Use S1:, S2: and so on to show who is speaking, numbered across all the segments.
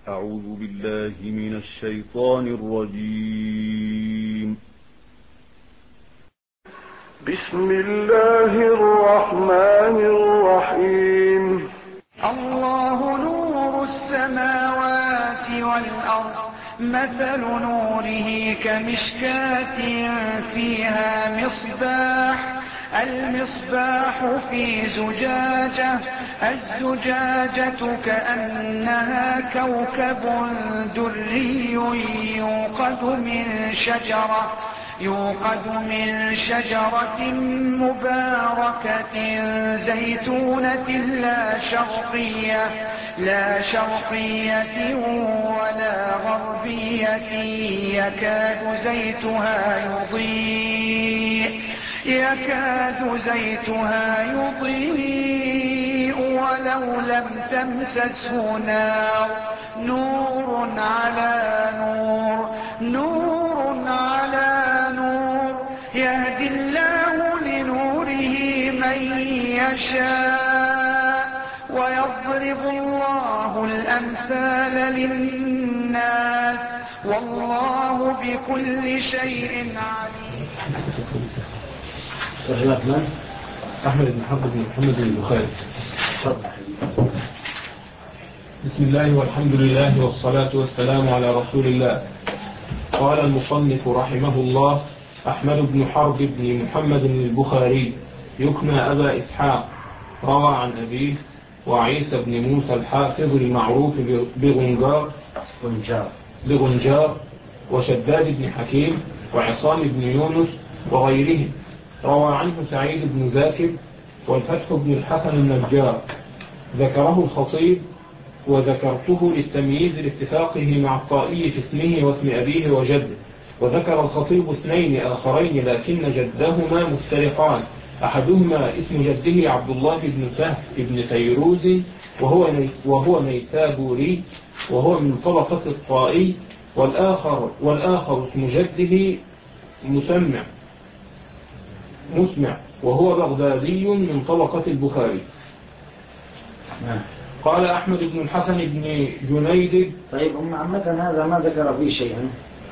S1: أعوذ بالله من الشيطان الرجيم.
S2: بسم الله الرحمن الرحيم.
S3: الله نور السماوات والأرض، مثل نوره كمشكاة فيها مصباح، المصباح في زجاجة، الزجاجة كأنها كوكب دري يوقد من شجرة مباركة زيتونة لا شرقية ولا غربية، يكاد زيتها يضيء ولو لم تمسسه نار، نور على نور، يهدي الله لنوره من يشاء، ويضرب الله الأمثال للناس، والله بكل شيء عليم.
S4: من؟ أحمد بن حرب بن محمد البخاري. بسم الله والحمد لله والصلاة والسلام على رسول الله. قال المصنف رحمه الله: أحمد بن حرب بن محمد البخاري يكنى أبا إسحاق، روى عن أبيه وعيسى بن موسى الحافظ المعروف بغنجار وشداد بن حكيم وعصام بن يونس وغيرهم. روى عنه سعيد بن ذاكر والفتح بن الحسن النجار. ذكره الخطيب وذكرته للتمييز لاتفاقه مع الطائي في اسمه واسم أبيه وجده. وذكر الخطيب اثنين آخرين لكن جدهما مفترقان، أحدهما اسم جده عبد الله بن سهل بن فيروز وهو نيسابوري وهو من طبقة الطائي، والآخر اسم جده مسمع وهو بغدادي من طبقة البخاري. قال أحمد بن الحسن بن جنيد.
S5: طيب عامة هذا ما ذكر فيه شيئا،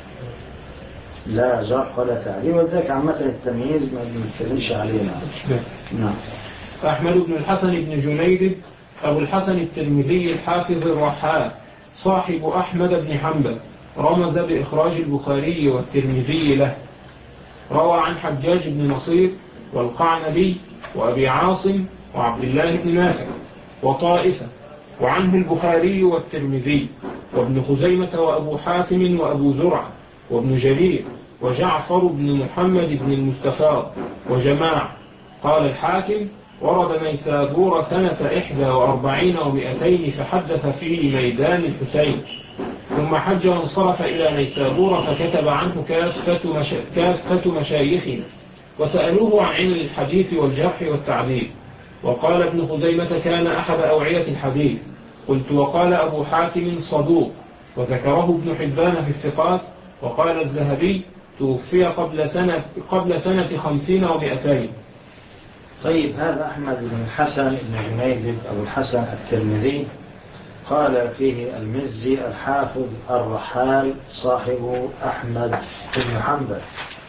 S5: لا جرح ولا تعديل، وذلك عامة التمييز ما بنتكلمش علينا. نعم.
S4: أحمد بن الحسن بن جنيد أبو الحسن الترمذي الحافظ الرحال صاحب أحمد بن حنبل، رمز بإخراج البخاري والترمذي له. روى عن حجاج بن نصير والقعنبي وأبي عاصم وعبد الله بن نافع وطائفة، وعنه البخاري والترمذي وابن خزيمة وأبو حاتم وأبو زرع وابن جرير وجعفر بن محمد بن المستفاض وجماعة. قال الحاكم: ورد نيسابور سنة 41 و200 فحدث في ميدان الحسين، ثم حج وانصرف إلى نيسابور فكتب عنه كافة مشايخنا، وسألوه عن علم الحديث والجرح والتعديل. وقال ابن خزيمة: كان أحد أوعية الحديث. قلت: وقال أبو حاتم: صدوق. وذكره ابن حبان في الثقات. وقال الذهبي: توفي قبل سنة 50 و200.
S5: طيب، هذا أحمد بن الحسن بن جنيد أبو الحسن الترمذي قال فيه المزي الحافظ الرحال صاحب أحمد بن حنبل،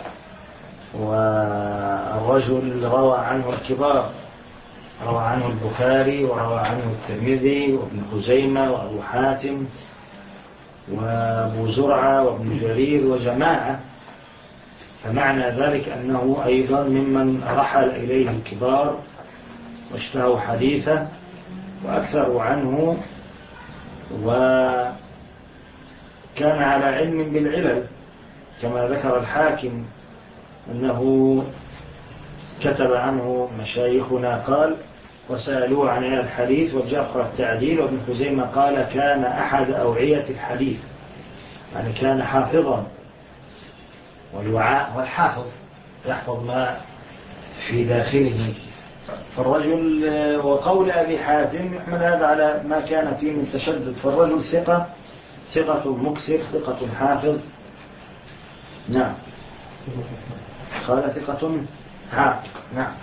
S5: والرجل روى عنه الكبار، روى عنه البخاري وروى عنه الترمذي وابن خزيمة وأبو حاتم وأبو زرعة وابن جرير وجماعة، فمعنى ذلك أنه أيضا ممن رحل إليه الكبار واشتهوا حديثه وأكثروا عنه، وكان على علم بالعلل كما ذكر الحاكم أنه كتب عنه مشايخنا. قال: وسألوه عن علم الحديث والجرح والتعديل. وابن خزيمة قال: كان أحد أوعية الحديث، يعني كان حافظا، والوعاء والحافظ يحفظ ما في داخله. فالرجل، وقول أبي حاتم يحمل هذا على ما كان فيه من تشدد، فالرجل ثقة مكسر، ثقة حافظ. نعم، قال ثقة حافظ. نعم.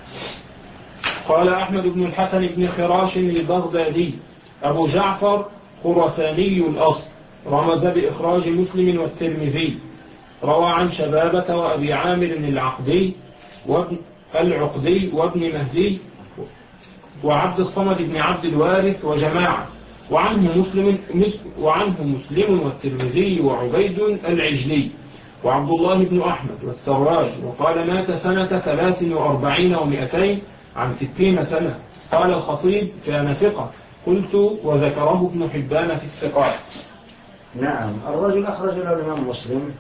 S4: قال أحمد بن الحسن بن خراش البغدادي: أبو جعفر خراساني الأصل، رمز بإخراج مسلم والترمذي. روى عن شبابة وأبي عامر العقدي وابن مهدي وعبد الصمد بن عبد الوارث وجماعة، وعنه مسلم والترمذي وعبيد العجلي وعبد الله بن أحمد والسراج. وقال مات سنة 43 و200 عن 60 سنة. قال الخطيب كان ثقة. قلت وذكره ابن حبان في الثقات.
S5: نعم، الرجل أخرج له الإمام مسلم،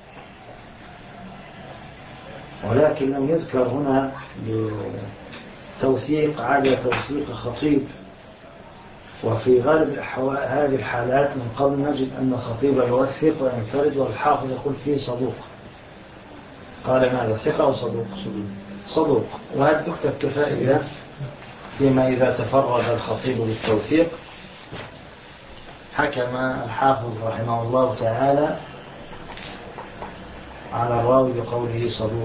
S5: ولكن لم يذكر هنا توثيق عادة توثيق خطيب. وفي غالب هذه الحالات من قبل نجد أن الخطيب يوثق وينفرد والحافظ يقول فيه صدوق. قال ماذا؟ ثقة أو صدوق؟ صدوق. وهذا تكتب كفائدة فيما إذا تفرد الخطيب بالتوثيق حكم الحافظ رحمه الله تعالى على الراوي بقوله صدوق.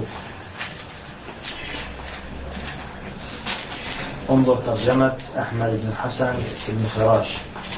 S5: انظر ترجمة أحمد بن حسن بن فراش.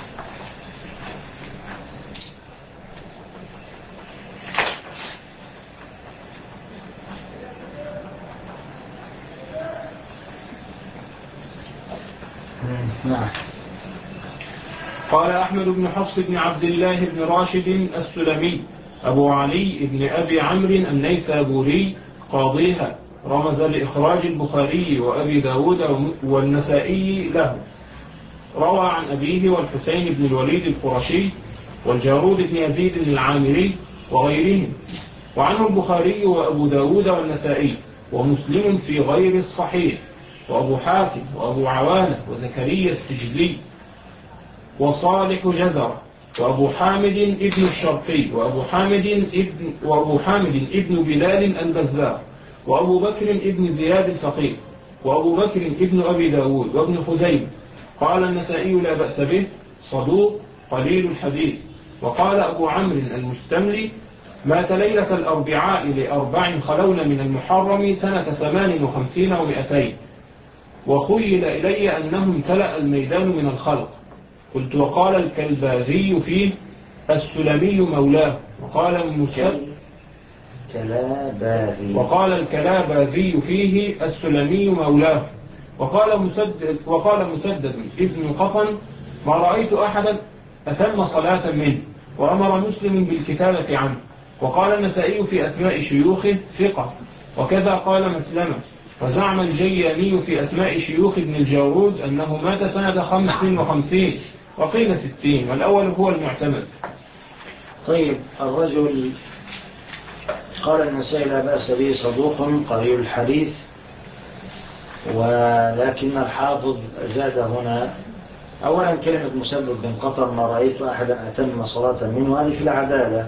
S5: نعم.
S4: قال أحمد بن حفص بن عبد الله بن راشد السلمي أبو علي بن أبي عمرو النيسابوري قاضيها، رمز لإخراج البخاري وأبي داود والنسائي له. روى عن أبيه والحسين بن الوليد القرشي والجارود بن يزيد العامري وغيرهم، وعنه البخاري وأبو داود والنسائي ومسلم في غير الصحيح وأبو حاتم وأبو عوانة وزكريا السجلي وصالح جزرة وأبو حامد ابن الشرقي وأبو حامد ابن بلال البزار وأبو بكر ابن زياد الفقيه وأبو بكر ابن أبي داود وابن خزيمة. قال النسائي لا بأس به، صدوق قليل الحديث. وقال أبو عمرو المستملي مات ليلة الأربعاء ل4 خلون من المحرم سنة 58 و200، وخيل إلي أنه امتلأ الميدان من الخلق. قلت وقال الكلبازي فيه السلمي مولاه. وقال الكلابازي فيه السلمي مولاه. وقال مسدد ابن قطن ما رأيت أحدا أتم صلاة منه، وأمر مسلم بالكتابة عنه. وقال النسائي في أسماء شيوخه ثقة، وكذا قال مسلمة. وزعم الجياني في أسماء شيوخ ابن الجارود أنه مات سنة 55 وقيل 60، والأول هو المعتمد.
S5: طيب، الرجل قال النسائي لا بأس به، صدوق قليل الحديث، ولكن الحافظ زاد هنا أولا كلمة مسدد بن قطر ما رأيت أحدا أتم صلاة منه، هذه في العدالة.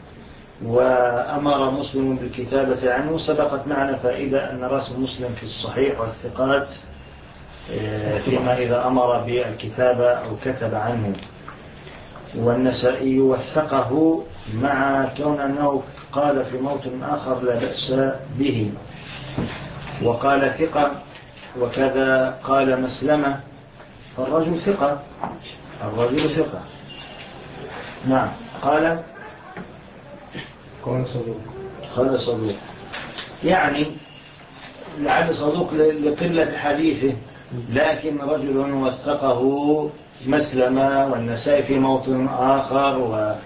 S5: وأمر مسلم بالكتابة عنه، سبقت معنا فائدة أن رسم مسلم في الصحيح والثقات فيما إذا أمر بالكتابة أو كتب عنه. والنسائي وثقه مع كون أنه قال في موطن آخر لا بأس به، وقال ثقة، وكذا قال مسلمة. فالرجل ثقة، الرجل ثقة. نعم. قال صدوق، يعني لعل صدوق لقلة حديثه، لكن رجل وثقه مسلمة والنسائي في موطن آخر،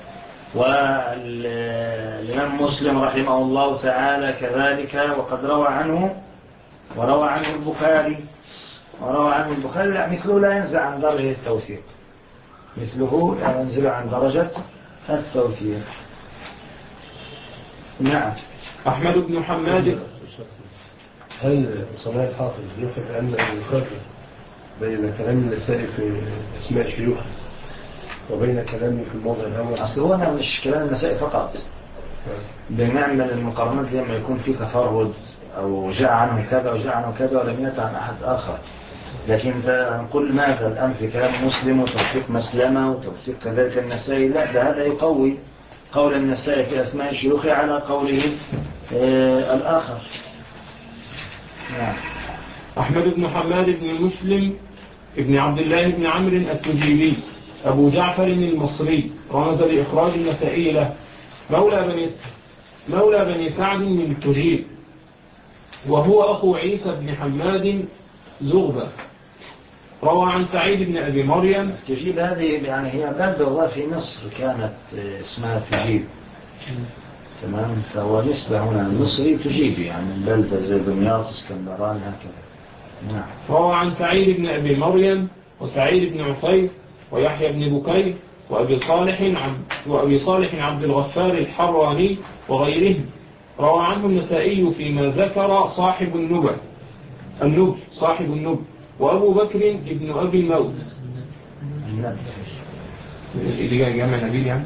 S5: والإمام مسلم رحمه الله تعالى كذلك، وقد روى عنه البخاري، لا مثله لا ينزل عن درجة التوثيق، مثله لا ينزل عن درجة التوثيق. نعم.
S4: أحمد بن حماد.
S6: هل صلاة الحافظ يفرق أن يفرق بين كلام النسائي في اسماء شيوخه وبين كلامه في الموضع الأول؟
S5: أصل هو أنا مش كلام النسائي فقط، بنعمل المقارنات لما يكون في تفرد أو جاء عنه كذا وجاء عنه كذا ولم يأتي عن أحد آخر. لكن نقول ماذا الآن في كلام مسلم وتوثيق مسلمة وتوثيق كذلك النسائي؟ لا، ده هذا يقوي قول النسائي في أسماء شيوخه على قوله الآخر. نعم.
S4: أحمد بن حماد بن مسلم ابن عبد الله بن عمرو التجيبي أبو جعفر المصري رمز لإخراج النسائي له، مولى بني سعد من تجيب، وهو أخو عيسى بن حماد زغبة. روى عن سعيد بن أبي مريم.
S5: تجيب هذه يعني هي بلدة والله في مصر كانت اسمها تجيب، تمام، فهو نسبة هنا المصري تجيب يعني بلدة زي دمياط اسكندران هكذا. نعم.
S4: روى عن سعيد بن أبي مريم وسعيد بن عفير ويحيى بن بكير وأبي صالح عبد الغفار الحراني وغيرهم. روى عنه النسائي فيما ذكر صاحب النبل صاحب النبل وأبو بكر ابن أبي الموت. جامع نبيل يعني.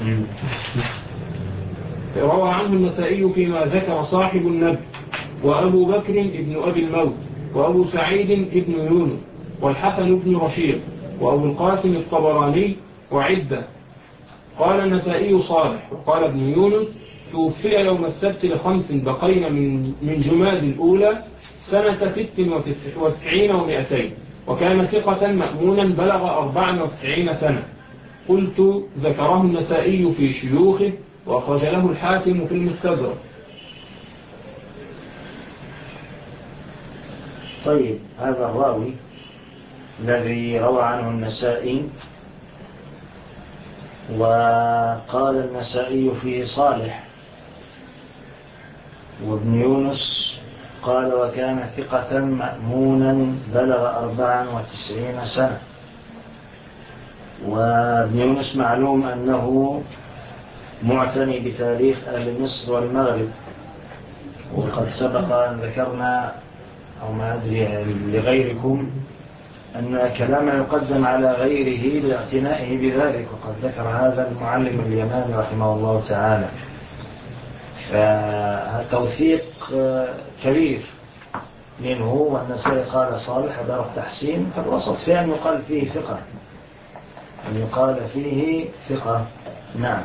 S4: روى عنه النسائي فيما ذكر صاحب النبل وأبو بكر ابن أبي الموت وأبو سعيد ابن يونس والحسن بن رشيد وأبو القاسم الطبراني وعدة. قال النسائي صالح وقال ابن يونس توفي يوم السبت ل5 بقين من جماد الأولى سنة 96 و200، وكان ثقة مأمونا بلغ 94 سنة. قلت ذكره النسائي في شيوخه وأخرج له الحاكم في المستدرك.
S5: طيب هذا الراوي الذي روى عنه النسائي وقال النسائي فيه صالح وابن يونس قال وكان ثقة مأمونا بلغ 94 سنة. وابن يونس معلوم أنه معتني بتاريخ أهل مصر والمغرب، وقد سبق أن ذكرنا أو ما أدري لغيركم أن كلام يقدم على غيره لاعتنائه بذلك، وقد ذكر هذا المعلم اليماني رحمه الله تعالى. فتوثيق كبير منه، والنسائي قال صالح بلغ تحسين، فالوسط في أن يقال فيه ثقة، أن يقال فيه ثقة. نعم.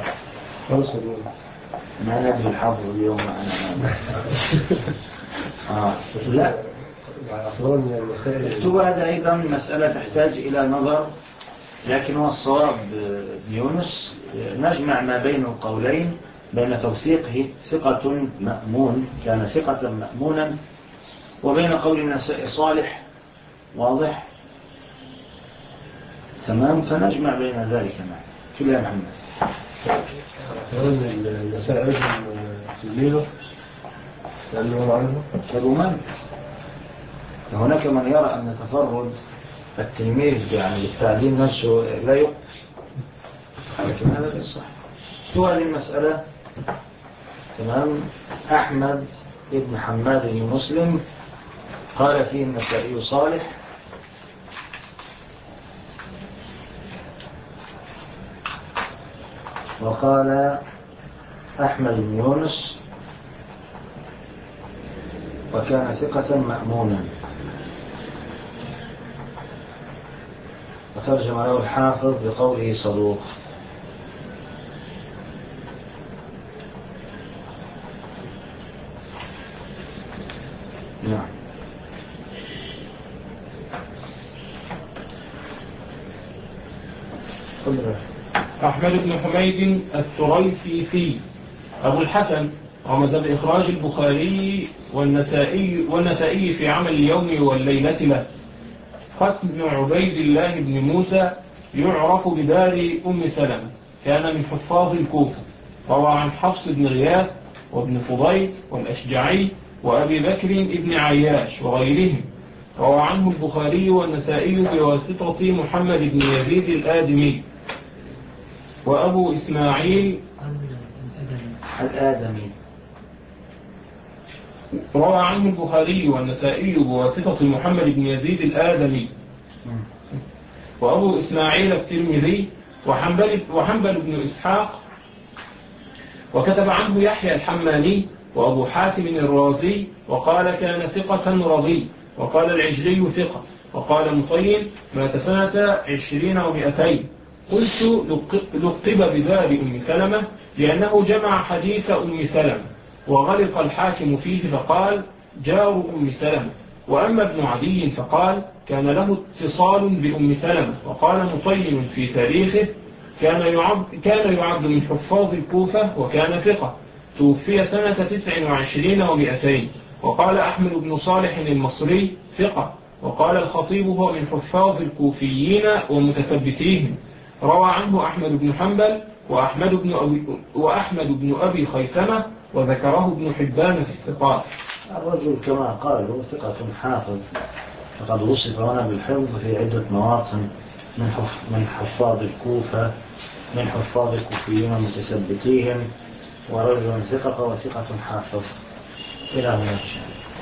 S5: ما ندري الحظ اليوم معنا. لا اكتب هذا أيضا مسألة تحتاج إلى نظر، لكن هو الصواب يونس نجمع ما بين القولين، بين توثيقه ثقة مأمون كان ثقة مأمونا، وبين قول النسائي صالح واضح تمام، فنجمع بين ذلك معا. كل يا محمد
S6: النسائي أيضا تلميذه لأنه عنه
S5: كالرومان. هناك من يرى أن تفرد التلميذ يعني التعديل نفسه لا يقبل، لكن هذا غير صح. هو هذه المسألة تمام. أحمد ابن حماد بن مسلم قال فيه النسائي صالح، وقال أحمد بن يونس وكان ثقة مأمونا، وترجم له الحافظ بقوله صدوق. نعم.
S4: أحمد بن حميد التريثي أبو الحسن رمز بإخراج البخاري والنسائي في عمل اليوم والليلة له. ختم عبيد الله بن موسى يعرف بدار أم سلمة، كان من حفاظ الكوفة. روى عن حفص بن غياث وابن فضيل والأشجعي وأبي بكر بن عياش وغيرهم. روى عنه البخاري والنسائي بواسطة محمد بن يزيد الآدمي وأبو إسماعيل
S5: الآدمي.
S4: روى عنه البخاري والنسائي بواسطة محمد بن يزيد الآدمي وأبو إسماعيل الترمذي وحنبل بن إسحاق. وكتب عنه يحيى الحماني وأبو حاتم الرازي، وقال كان ثقة رضي، وقال العجلي ثقة، وقال مطين مات سنة 20 و200. قلت لقب بباب أم سلمة لأنه جمع حديث أم سلمة، وغلق الحاكم فيه فقال جار أم سلمة، وأما ابن عدي فقال كان له اتصال بأم سلمة. وقال مطيم في تاريخه كان يعد من حفاظ الكوفة وكان ثقة، توفي سنة 29 و200. وقال أحمد بن صالح المصري ثقة. وقال الخطيب هو من حفاظ الكوفيين ومتثبتيهم. روى عنه أحمد بن حنبل وأحمد بن أبي خيثمة، وذكره ابن حبان في الثقات.
S5: الرجل كما قالوا ثقة حافظ، فقد وصف هنا بالحفظ في عدة مواطن من حفاظ الكوفة، من حفاظ الكوفيين ومتثبتيهم، ورجل ثقة وثقة حافظ إلى هنا.